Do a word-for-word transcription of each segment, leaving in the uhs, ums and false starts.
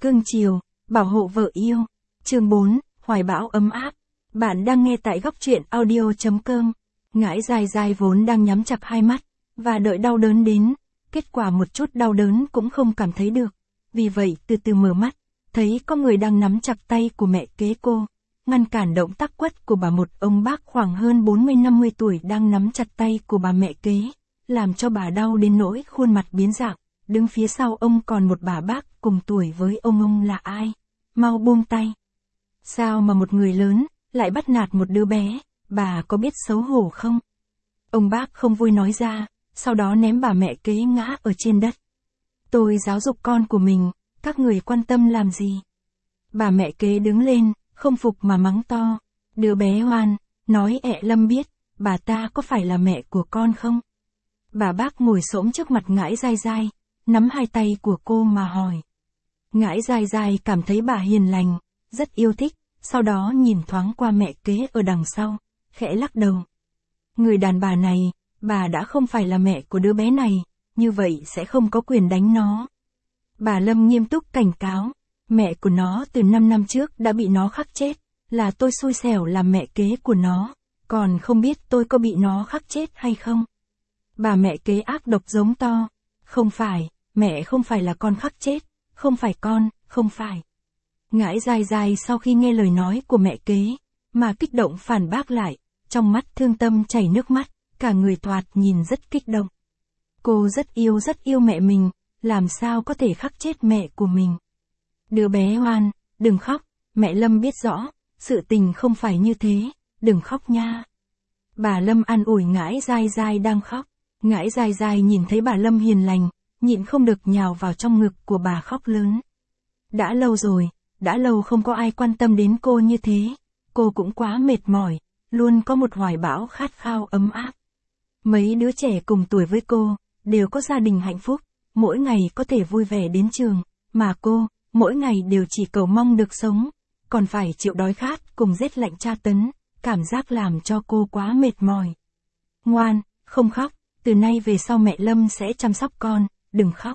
cưng chiều, bảo hộ vợ yêu. Chương bốn, hoài bão ấm áp. Bạn đang nghe tại góc truyện audio chấm com. Ngãi dài dài vốn đang nhắm chặt hai mắt, và đợi đau đớn đến, kết quả một chút đau đớn cũng không cảm thấy được. Vì vậy từ từ mở mắt, thấy có người đang nắm chặt tay của mẹ kế cô, ngăn cản động tác quất của bà. Một ông bác khoảng hơn bốn mươi năm mươi tuổi đang nắm chặt tay của bà mẹ kế, làm cho bà đau đến nỗi khuôn mặt biến dạng. Đứng phía sau ông còn một bà bác cùng tuổi với ông. Ông là ai? Mau buông tay. Sao mà một người lớn lại bắt nạt một đứa bé, bà có biết xấu hổ không? Ông bác không vui nói ra, sau đó ném bà mẹ kế ngã ở trên đất. Tôi giáo dục con của mình, các người quan tâm làm gì? Bà mẹ kế đứng lên, không phục mà mắng to. Đứa bé ngoan, nói ẹ Lâm biết, bà ta có phải là mẹ của con không? Bà bác ngồi xổm trước mặt Ngãi Dai Dai, nắm hai tay của cô mà hỏi. Ngãi Dai Dai cảm thấy bà hiền lành, rất yêu thích, sau đó nhìn thoáng qua mẹ kế ở đằng sau, khẽ lắc đầu. Người đàn bà này, bà đã không phải là mẹ của đứa bé này, như vậy sẽ không có quyền đánh nó. Bà Lâm nghiêm túc cảnh cáo, mẹ của nó từ năm năm trước đã bị nó khắc chết, là tôi xui xẻo làm mẹ kế của nó, còn không biết tôi có bị nó khắc chết hay không. Bà mẹ kế ác độc giống to, không phải, mẹ không phải là con khắc chết, không phải con, không phải. Ngãi Dai Dai sau khi nghe lời nói của mẹ kế, mà kích động phản bác lại, trong mắt thương tâm chảy nước mắt, cả người thoạt nhìn rất kích động. Cô rất yêu rất yêu mẹ mình, làm sao có thể khắc chết mẹ của mình. Đứa bé ngoan, đừng khóc, mẹ Lâm biết rõ, sự tình không phải như thế, đừng khóc nha. Bà Lâm an ủi Ngãi Dai Dai đang khóc. Ngãi Dai Dai nhìn thấy bà Lâm hiền lành, nhịn không được nhào vào trong ngực của bà khóc lớn. Đã lâu rồi, đã lâu không có ai quan tâm đến cô như thế, cô cũng quá mệt mỏi, luôn có một hoài bão khát khao ấm áp. Mấy đứa trẻ cùng tuổi với cô, đều có gia đình hạnh phúc, mỗi ngày có thể vui vẻ đến trường, mà cô, mỗi ngày đều chỉ cầu mong được sống, còn phải chịu đói khát cùng rét lạnh tra tấn, cảm giác làm cho cô quá mệt mỏi. Ngoan, không khóc, từ nay về sau mẹ Lâm sẽ chăm sóc con, đừng khóc.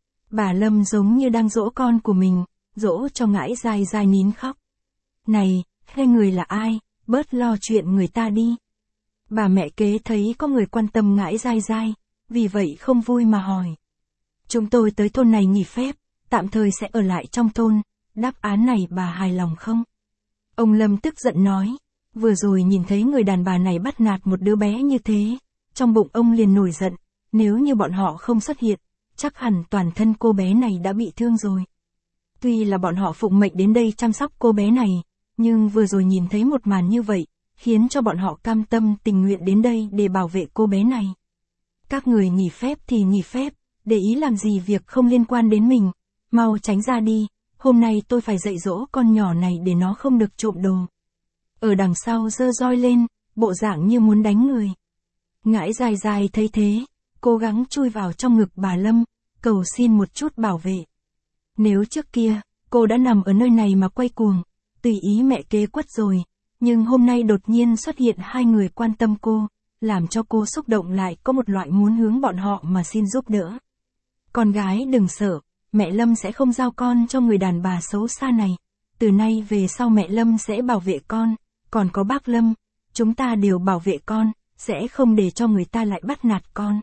Bà Lâm giống như đang dỗ con của mình, dỗ cho Ngãi Dai Dai nín khóc. Này, hai người là ai, bớt lo chuyện người ta đi. Bà mẹ kế thấy có người quan tâm Ngãi Dai Dai, vì vậy không vui mà hỏi. Chúng tôi tới thôn này nghỉ phép, tạm thời sẽ ở lại trong thôn, đáp án này bà hài lòng không? Ông Lâm tức giận nói, vừa rồi nhìn thấy người đàn bà này bắt nạt một đứa bé như thế, trong bụng ông liền nổi giận, nếu như bọn họ không xuất hiện, chắc hẳn toàn thân cô bé này đã bị thương rồi. Tuy là bọn họ phụng mệnh đến đây chăm sóc cô bé này, nhưng vừa rồi nhìn thấy một màn như vậy, khiến cho bọn họ cam tâm tình nguyện đến đây để bảo vệ cô bé này. Các người nghỉ phép thì nghỉ phép, để ý làm gì việc không liên quan đến mình, mau tránh ra đi, hôm nay tôi phải dạy dỗ con nhỏ này để nó không được trộm đồ. Ở đằng sau giơ roi lên, bộ dạng như muốn đánh người. Ngãi Dai Dai thấy thế, cố gắng chui vào trong ngực bà Lâm, cầu xin một chút bảo vệ. Nếu trước kia, cô đã nằm ở nơi này mà quay cuồng, tùy ý mẹ kế quất rồi, nhưng hôm nay đột nhiên xuất hiện hai người quan tâm cô, làm cho cô xúc động lại có một loại muốn hướng bọn họ mà xin giúp đỡ. Con gái đừng sợ, mẹ Lâm sẽ không giao con cho người đàn bà xấu xa này, từ nay về sau mẹ Lâm sẽ bảo vệ con, còn có bác Lâm, chúng ta đều bảo vệ con, sẽ không để cho người ta lại bắt nạt con.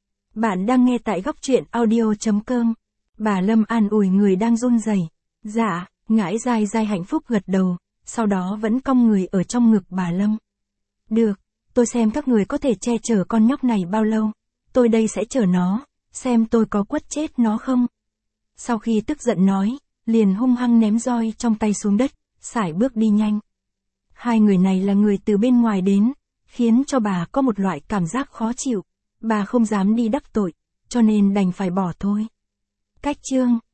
Bạn đang nghe tại góc truyện audio chấm com. Bà Lâm an ủi người đang run rẩy. Dạ, Ngãi Dai Dai hạnh phúc gật đầu, sau đó vẫn cong người ở trong ngực bà Lâm. Được, tôi xem các người có thể che chở con nhóc này bao lâu, tôi đây sẽ chở nó, xem tôi có quất chết nó không. Sau khi tức giận nói, liền hung hăng ném roi trong tay xuống đất, sải bước đi nhanh. Hai người này là người từ bên ngoài đến, khiến cho bà có một loại cảm giác khó chịu, bà không dám đi đắc tội, cho nên đành phải bỏ thôi. Cách chương